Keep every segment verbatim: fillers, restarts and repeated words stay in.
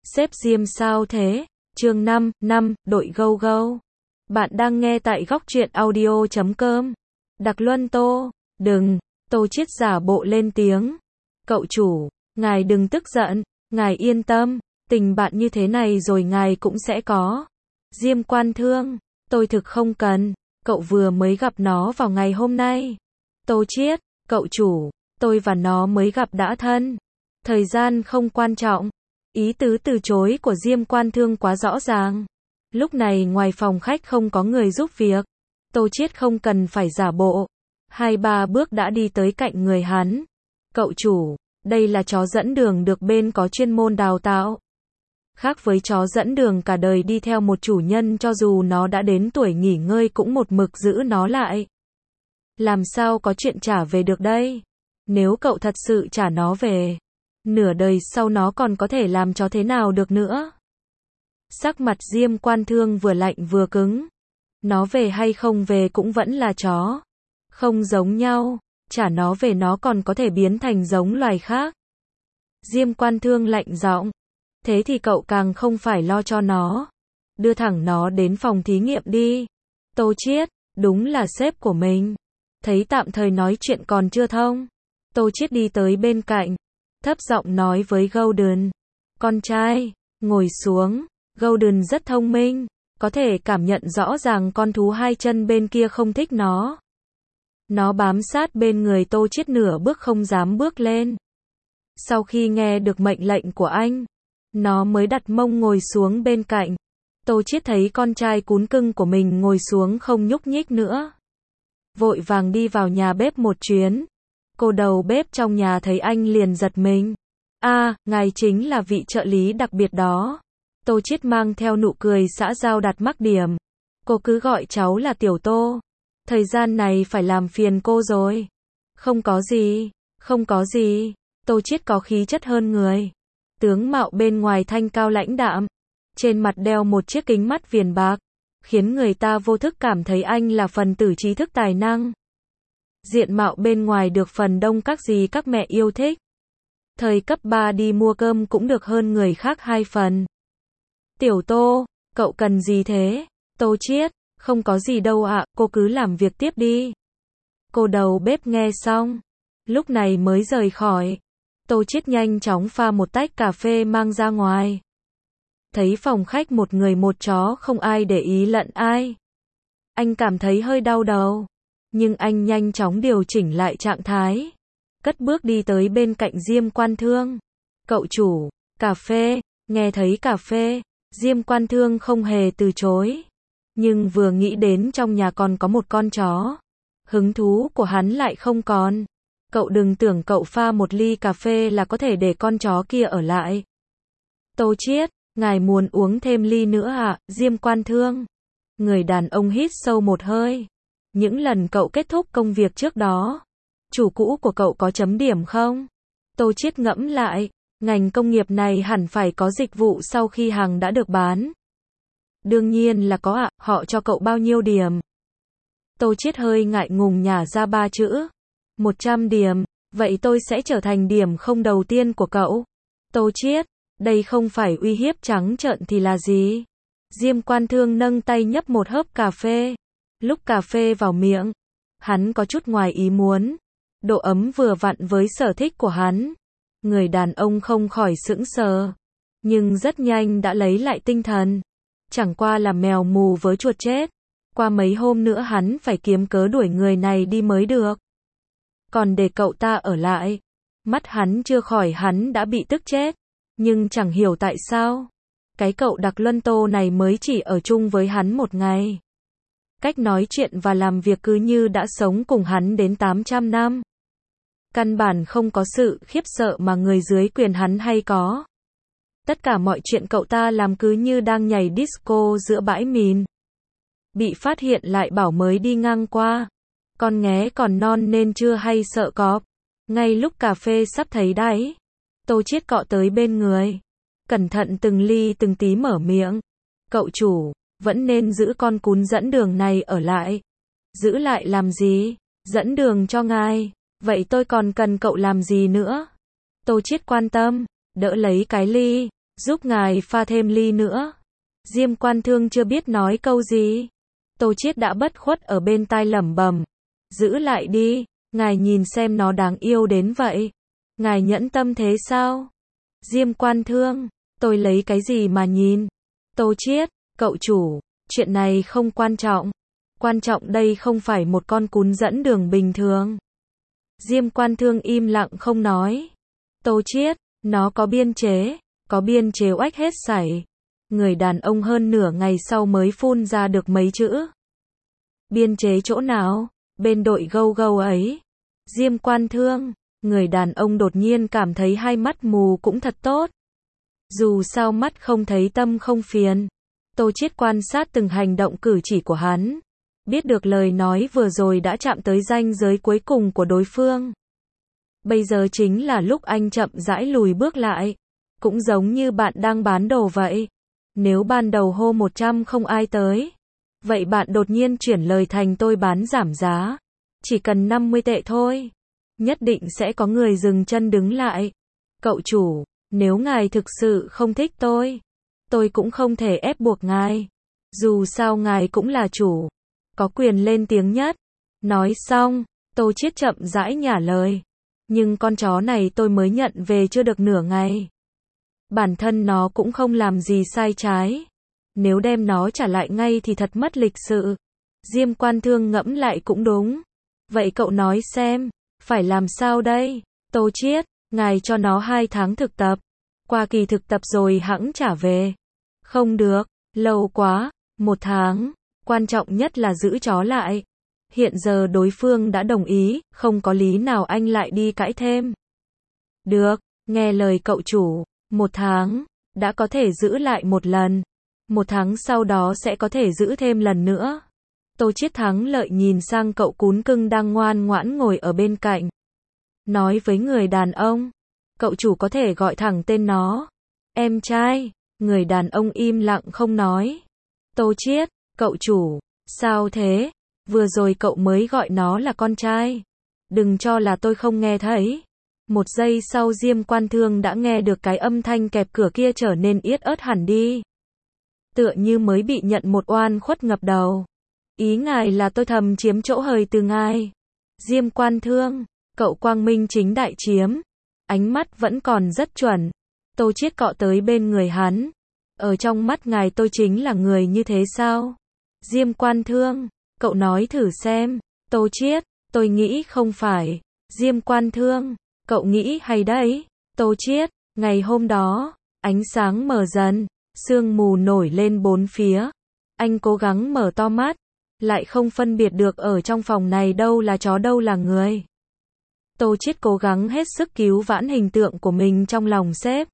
Sếp Diêm sao thế? Chương năm, năm, đội gâu gâu. Bạn đang nghe tại góc truyện audio chấm com. Đặc Luân Tô, đừng, Tô Chiết giả bộ lên tiếng. Cậu chủ, ngài đừng tức giận, ngài yên tâm, tình bạn như thế này rồi ngài cũng sẽ có. Diêm Quan Thương, tôi thực không cần, cậu vừa mới gặp nó vào ngày hôm nay. Tô Chiết, cậu chủ, tôi và nó mới gặp đã thân. Thời gian không quan trọng. Ý tứ từ chối của Diêm Quan Thương quá rõ ràng. Lúc này ngoài phòng khách không có người giúp việc. Tô Chiết không cần phải giả bộ. Hai ba bước đã đi tới cạnh người hắn. Cậu chủ, đây là chó dẫn đường được bên có chuyên môn đào tạo. Khác với chó dẫn đường cả đời đi theo một chủ nhân, cho dù nó đã đến tuổi nghỉ ngơi cũng một mực giữ nó lại. Làm sao có chuyện trả về được đây? Nếu cậu thật sự trả nó về, nửa đời sau nó còn có thể làm chó thế nào được nữa? Sắc mặt Diêm Quan Thương vừa lạnh vừa cứng. Nó về hay không về cũng vẫn là chó. Không giống nhau, trả nó về nó còn có thể biến thành giống loài khác. Diêm Quan Thương lạnh giọng. Thế thì cậu càng không phải lo cho nó. Đưa thẳng nó đến phòng thí nghiệm đi. Tô Chiết, đúng là sếp của mình. Thấy tạm thời nói chuyện còn chưa thông. Tô Chiết đi tới bên cạnh. Thấp giọng nói với Golden. Con trai, ngồi xuống. Golden rất thông minh. Có thể cảm nhận rõ ràng con thú hai chân bên kia không thích nó. Nó bám sát bên người Tô Chiết nửa bước không dám bước lên. Sau khi nghe được mệnh lệnh của anh, nó mới đặt mông ngồi xuống bên cạnh. Tô Chiết thấy con trai cún cưng của mình ngồi xuống không nhúc nhích nữa. Vội vàng đi vào nhà bếp một chuyến. Cô đầu bếp trong nhà thấy anh liền giật mình. A, à, ngài chính là vị trợ lý đặc biệt đó. Tô Chiết mang theo nụ cười xã giao đặt mắc điểm. Cô cứ gọi cháu là Tiểu Tô. Thời gian này phải làm phiền cô rồi. Không có gì, không có gì. Tô Chiết có khí chất hơn người. Tướng mạo bên ngoài thanh cao lãnh đạm. Trên mặt đeo một chiếc kính mắt viền bạc. Khiến người ta vô thức cảm thấy anh là phần tử trí thức tài năng. Diện mạo bên ngoài được phần đông các dì các mẹ yêu thích. Thời cấp ba đi mua cơm cũng được hơn người khác hai phần. Tiểu Tô, cậu cần gì thế? Tô Chiết, không có gì đâu ạ, cô cứ làm việc tiếp đi. Cô đầu bếp nghe xong, lúc này mới rời khỏi. Tô Chiết nhanh chóng pha một tách cà phê mang ra ngoài. Thấy phòng khách một người một chó không ai để ý lẫn ai. Anh cảm thấy hơi đau đầu. Nhưng anh nhanh chóng điều chỉnh lại trạng thái. Cất bước đi tới bên cạnh Diêm Quan Thương. Cậu chủ, cà phê, nghe thấy cà phê. Diêm Quan Thương không hề từ chối. Nhưng vừa nghĩ đến trong nhà còn có một con chó. Hứng thú của hắn lại không còn. Cậu đừng tưởng cậu pha một ly cà phê là có thể để con chó kia ở lại. Tô Chiết, ngài muốn uống thêm ly nữa à? Diêm Quan Thương. Người đàn ông hít sâu một hơi. Những lần cậu kết thúc công việc trước đó, chủ cũ của cậu có chấm điểm không? Tô Chiết ngẫm lại. Ngành công nghiệp này hẳn phải có dịch vụ sau khi hàng đã được bán. Đương nhiên là có ạ, à, họ cho cậu bao nhiêu điểm? Tô Chiết hơi ngại ngùng nhả ra ba chữ. một trăm điểm, vậy tôi sẽ trở thành điểm không đầu tiên của cậu. Tô Chiết, đây không phải uy hiếp trắng trợn thì là gì? Diêm Quan Thương nâng tay nhấp một hớp cà phê. Lúc cà phê vào miệng, hắn có chút ngoài ý muốn. Độ ấm vừa vặn với sở thích của hắn. Người đàn ông không khỏi sững sờ. Nhưng rất nhanh đã lấy lại tinh thần. Chẳng qua là mèo mù với chuột chết. Qua mấy hôm nữa hắn phải kiếm cớ đuổi người này đi mới được. Còn để cậu ta ở lại. Mắt hắn chưa khỏi hắn đã bị tức chết. Nhưng chẳng hiểu tại sao. Cái cậu Đặc Luân Tô này mới chỉ ở chung với hắn một ngày. Cách nói chuyện và làm việc cứ như đã sống cùng hắn đến tám trăm năm. Căn bản không có sự khiếp sợ mà người dưới quyền hắn hay có. Tất cả mọi chuyện cậu ta làm cứ như đang nhảy disco giữa bãi mìn. Bị phát hiện lại bảo mới đi ngang qua. Con nghé còn non nên chưa hay sợ cọp. Ngay lúc cà phê sắp thấy đáy, Tô Chiết cọ tới bên người. Cẩn thận từng ly từng tí mở miệng. Cậu chủ, vẫn nên giữ con cún dẫn đường này ở lại. Giữ lại làm gì? Dẫn đường cho ngài. Vậy tôi còn cần cậu làm gì nữa? Tô Chiết quan tâm, đỡ lấy cái ly. Giúp ngài pha thêm ly nữa. Diêm Quan Thương chưa biết nói câu gì. Tô Chiết đã bất khuất ở bên tai lẩm bẩm. Giữ lại đi, ngài nhìn xem nó đáng yêu đến vậy. Ngài nhẫn tâm thế sao? Diêm Quan Thương, tôi lấy cái gì mà nhìn? Tô Chiết, cậu chủ, chuyện này không quan trọng. Quan trọng đây không phải một con cún dẫn đường bình thường. Diêm Quan Thương im lặng không nói. Tô Chiết, nó có biên chế, có biên chế oách hết sảy. Người đàn ông hơn nửa ngày sau mới phun ra được mấy chữ. Biên chế chỗ nào? Bên đội gâu gâu ấy. Diêm Quan Thương, người đàn ông đột nhiên cảm thấy hai mắt mù cũng thật tốt. Dù sao mắt không thấy tâm không phiền. Tô Chiết quan sát từng hành động cử chỉ của hắn. Biết được lời nói vừa rồi đã chạm tới ranh giới cuối cùng của đối phương. Bây giờ chính là lúc anh chậm rãi lùi bước lại. Cũng giống như bạn đang bán đồ vậy. Nếu ban đầu hô một trăm không ai tới. Vậy bạn đột nhiên chuyển lời thành tôi bán giảm giá. Chỉ cần năm mươi tệ thôi. Nhất định sẽ có người dừng chân đứng lại. Cậu chủ, nếu ngài thực sự không thích tôi, tôi cũng không thể ép buộc ngài. Dù sao ngài cũng là chủ. Có quyền lên tiếng nhất. Nói xong, Tô Chiết chậm rãi nhả lời. Nhưng con chó này tôi mới nhận về chưa được nửa ngày. Bản thân nó cũng không làm gì sai trái. Nếu đem nó trả lại ngay thì thật mất lịch sự. Diêm Quan Thương ngẫm lại cũng đúng. Vậy cậu nói xem, phải làm sao đây? Tô Chiết, ngài cho nó hai tháng thực tập. Qua kỳ thực tập rồi hẵng trả về. Không được, lâu quá, một tháng. Quan trọng nhất là giữ chó lại. Hiện giờ đối phương đã đồng ý, không có lý nào anh lại đi cãi thêm. Được, nghe lời cậu chủ, một tháng, đã có thể giữ lại một lần. Một tháng sau đó sẽ có thể giữ thêm lần nữa. Tô Chiết thắng lợi nhìn sang cậu cún cưng đang ngoan ngoãn ngồi ở bên cạnh. Nói với người đàn ông, cậu chủ có thể gọi thẳng tên nó. Em trai, người đàn ông im lặng không nói. Tô Chiết, cậu chủ, sao thế? Vừa rồi cậu mới gọi nó là con trai. Đừng cho là tôi không nghe thấy. Một giây sau Diêm Quan Thương đã nghe được cái âm thanh kẹp cửa kia trở nên yết ớt hẳn đi. Tựa như mới bị nhận một oan khuất ngập đầu. Ý ngài là tôi thầm chiếm chỗ hời từ ngài. Diêm Quan Thương, cậu quang minh chính đại chiếm. Ánh mắt vẫn còn rất chuẩn. Tô Chiết cọ tới bên người hắn. Ở trong mắt ngài tôi chính là người như thế sao? Diêm Quan Thương, cậu nói thử xem. Tô Chiết, tôi nghĩ không phải. Diêm Quan Thương, cậu nghĩ hay đấy. Tô Chiết, ngày hôm đó, ánh sáng mờ dần, sương mù nổi lên bốn phía. Anh cố gắng mở to mắt, lại không phân biệt được ở trong phòng này đâu là chó đâu là người. Tô Chiết cố gắng hết sức cứu vãn hình tượng của mình trong lòng sếp.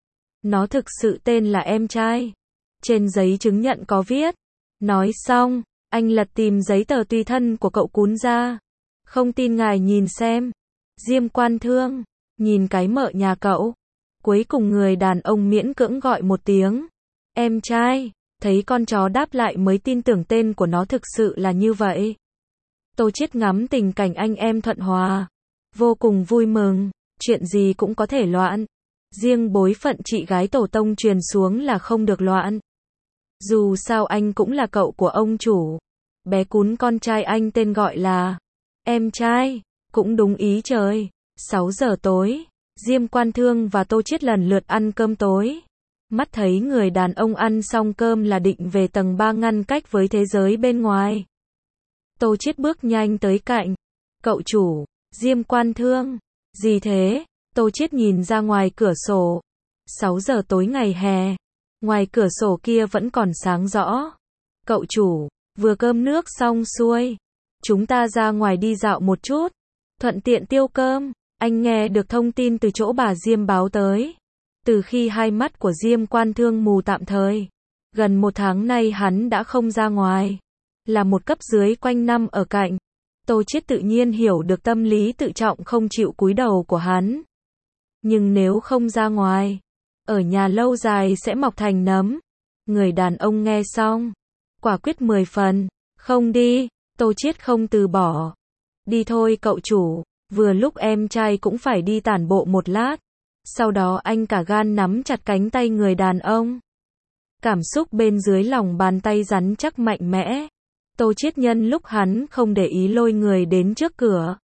Nó thực sự tên là em trai. Trên giấy chứng nhận có viết. Nói xong, anh lật tìm giấy tờ tùy thân của cậu cún ra. Không tin ngài nhìn xem. Diêm Quan Thương, nhìn cái mợ nhà cậu. Cuối cùng người đàn ông miễn cưỡng gọi một tiếng. Em trai, thấy con chó đáp lại mới tin tưởng tên của nó thực sự là như vậy. Tô Chiết ngắm tình cảnh anh em thuận hòa. Vô cùng vui mừng, chuyện gì cũng có thể loạn. Riêng bối phận chị gái tổ tông truyền xuống là không được loạn. Dù sao anh cũng là cậu của ông chủ. Bé cún con trai anh tên gọi là em trai, cũng đúng ý trời. sáu giờ tối, Diêm Quan Thương và Tô Chiết lần lượt ăn cơm tối. Mắt thấy người đàn ông ăn xong cơm là định về tầng ba ngăn cách với thế giới bên ngoài. Tô Chiết bước nhanh tới cạnh. Cậu chủ, Diêm Quan Thương, gì thế? Tô Chiết nhìn ra ngoài cửa sổ. sáu giờ tối ngày hè. Ngoài cửa sổ kia vẫn còn sáng rõ. Cậu chủ, vừa cơm nước xong xuôi. Chúng ta ra ngoài đi dạo một chút. Thuận tiện tiêu cơm. Anh nghe được thông tin từ chỗ bà Diêm báo tới. Từ khi hai mắt của Diêm Quan Thương mù tạm thời. Gần một tháng nay hắn đã không ra ngoài. Là một cấp dưới quanh năm ở cạnh. Tô Chiết tự nhiên hiểu được tâm lý tự trọng không chịu cúi đầu của hắn. Nhưng nếu không ra ngoài, ở nhà lâu dài sẽ mọc thành nấm. Người đàn ông nghe xong, quả quyết mười phần. Không đi, Tô Chiết không từ bỏ. Đi thôi cậu chủ, vừa lúc em trai cũng phải đi tản bộ một lát. Sau đó anh cả gan nắm chặt cánh tay người đàn ông. Cảm xúc bên dưới lòng bàn tay rắn chắc mạnh mẽ. Tô Chiết nhân lúc hắn không để ý lôi người đến trước cửa.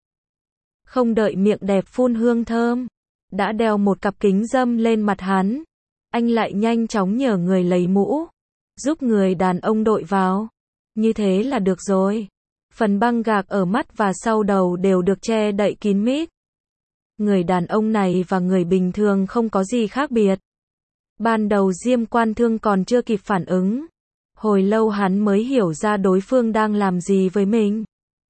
Không đợi miệng đẹp phun hương thơm, đã đeo một cặp kính râm lên mặt hắn. Anh lại nhanh chóng nhờ người lấy mũ, giúp người đàn ông đội vào. Như thế là được rồi. Phần băng gạc ở mắt và sau đầu đều được che đậy kín mít. Người đàn ông này và người bình thường không có gì khác biệt. Ban đầu Diêm Quan Thương còn chưa kịp phản ứng. Hồi lâu hắn mới hiểu ra đối phương đang làm gì với mình.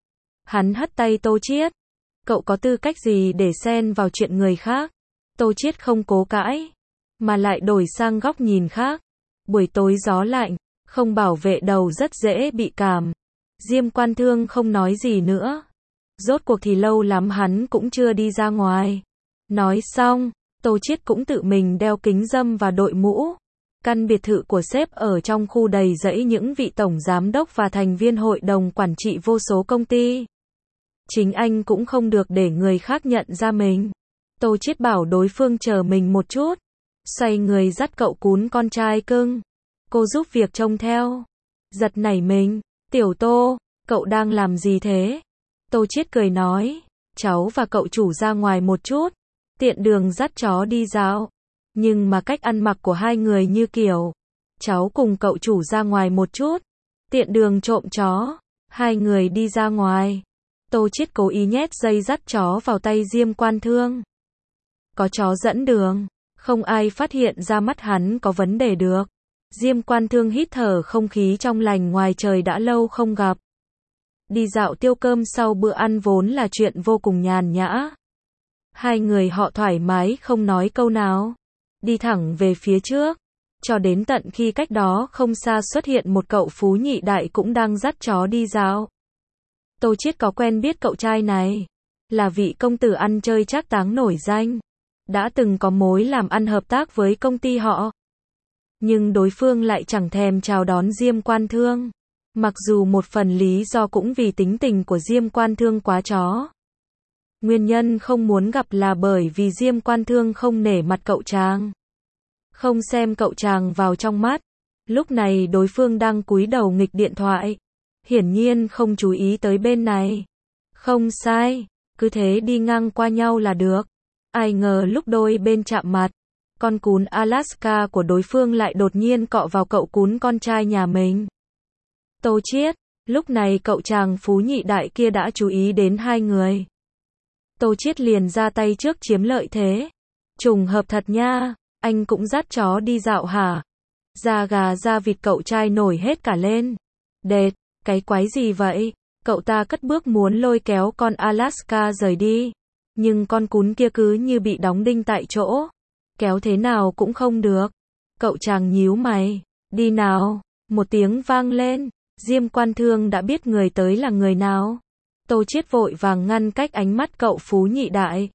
Hắn hất tay Tô Chiết. Cậu có tư cách gì để xen vào chuyện người khác? Tô Chiết không cố cãi, mà lại đổi sang góc nhìn khác. Buổi tối gió lạnh, không bảo vệ đầu rất dễ bị cảm. Diêm Quan Thương không nói gì nữa. Rốt cuộc thì lâu lắm hắn cũng chưa đi ra ngoài. Nói xong, Tô Chiết cũng tự mình đeo kính râm và đội mũ. Căn biệt thự của sếp ở trong khu đầy rẫy những vị tổng giám đốc và thành viên hội đồng quản trị vô số công ty. Chính anh cũng không được để người khác nhận ra mình. Tô Chiết bảo đối phương chờ mình một chút. Xoay người dắt cậu cún con trai cưng. Cô giúp việc trông theo. Giật nảy mình. Tiểu Tô, cậu đang làm gì thế? Tô Chiết cười nói. Cháu và cậu chủ ra ngoài một chút. Tiện đường dắt chó đi dạo. Nhưng mà cách ăn mặc của hai người như kiểu. Cháu cùng cậu chủ ra ngoài một chút. Tiện đường trộm chó. Hai người đi ra ngoài. Tô Chiết cố ý nhét dây dắt chó vào tay Diêm Quan Thương. Có chó dẫn đường. Không ai phát hiện ra mắt hắn có vấn đề được. Diêm Quan Thương hít thở không khí trong lành ngoài trời đã lâu không gặp. Đi dạo tiêu cơm sau bữa ăn vốn là chuyện vô cùng nhàn nhã. Hai người họ thoải mái không nói câu nào. Đi thẳng về phía trước. Cho đến tận khi cách đó không xa xuất hiện một cậu phú nhị đại cũng đang dắt chó đi dạo. Tô Chiết có quen biết cậu trai này. Là vị công tử ăn chơi trác táng nổi danh. Đã từng có mối làm ăn hợp tác với công ty họ. Nhưng đối phương lại chẳng thèm chào đón Diêm Quan Thương. Mặc dù một phần lý do cũng vì tính tình của Diêm Quan Thương quá chó. Nguyên nhân không muốn gặp là bởi vì Diêm Quan Thương không nể mặt cậu chàng. Không xem cậu chàng vào trong mắt. Lúc này đối phương đang cúi đầu nghịch điện thoại. Hiển nhiên không chú ý tới bên này. Không sai, cứ thế đi ngang qua nhau là được. Ai ngờ lúc đôi bên chạm mặt, con cún Alaska của đối phương lại đột nhiên cọ vào cậu cún con trai nhà mình. Tô Chiết, lúc này cậu chàng phú nhị đại kia đã chú ý đến hai người. Tô Chiết liền ra tay trước chiếm lợi thế. Trùng hợp thật nha, anh cũng dắt chó đi dạo hả? Da gà da vịt cậu trai nổi hết cả lên. Đệt, cái quái gì vậy? Cậu ta cất bước muốn lôi kéo con Alaska rời đi. Nhưng con cún kia cứ như bị đóng đinh tại chỗ. Kéo thế nào cũng không được. Cậu chàng nhíu mày. Đi nào. Một tiếng vang lên. Diêm Quan Thương đã biết người tới là người nào. Tô Chiết vội vàng ngăn cách ánh mắt cậu phú nhị đại.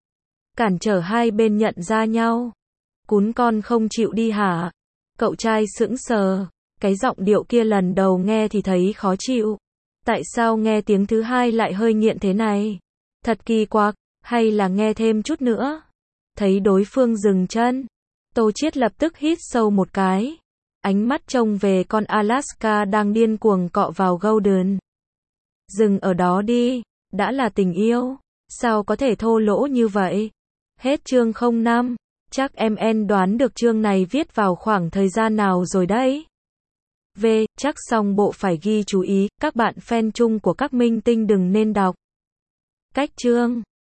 Cản trở hai bên nhận ra nhau. Cún con không chịu đi hả? Cậu trai sững sờ. Cái giọng điệu kia lần đầu nghe thì thấy khó chịu. Tại sao nghe tiếng thứ hai lại hơi nghiện thế này? Thật kỳ quặc, hay là nghe thêm chút nữa? Thấy đối phương dừng chân. Tô Chiết lập tức hít sâu một cái. Ánh mắt trông về con Alaska đang điên cuồng cọ vào Golden. Dừng ở đó đi, đã là tình yêu. Sao có thể thô lỗ như vậy? Hết chương không năm. Chắc em en đoán được chương này viết vào khoảng thời gian nào rồi đấy. V, chắc xong bộ phải ghi chú ý, các bạn fan chung của các minh tinh đừng nên đọc. Cách chương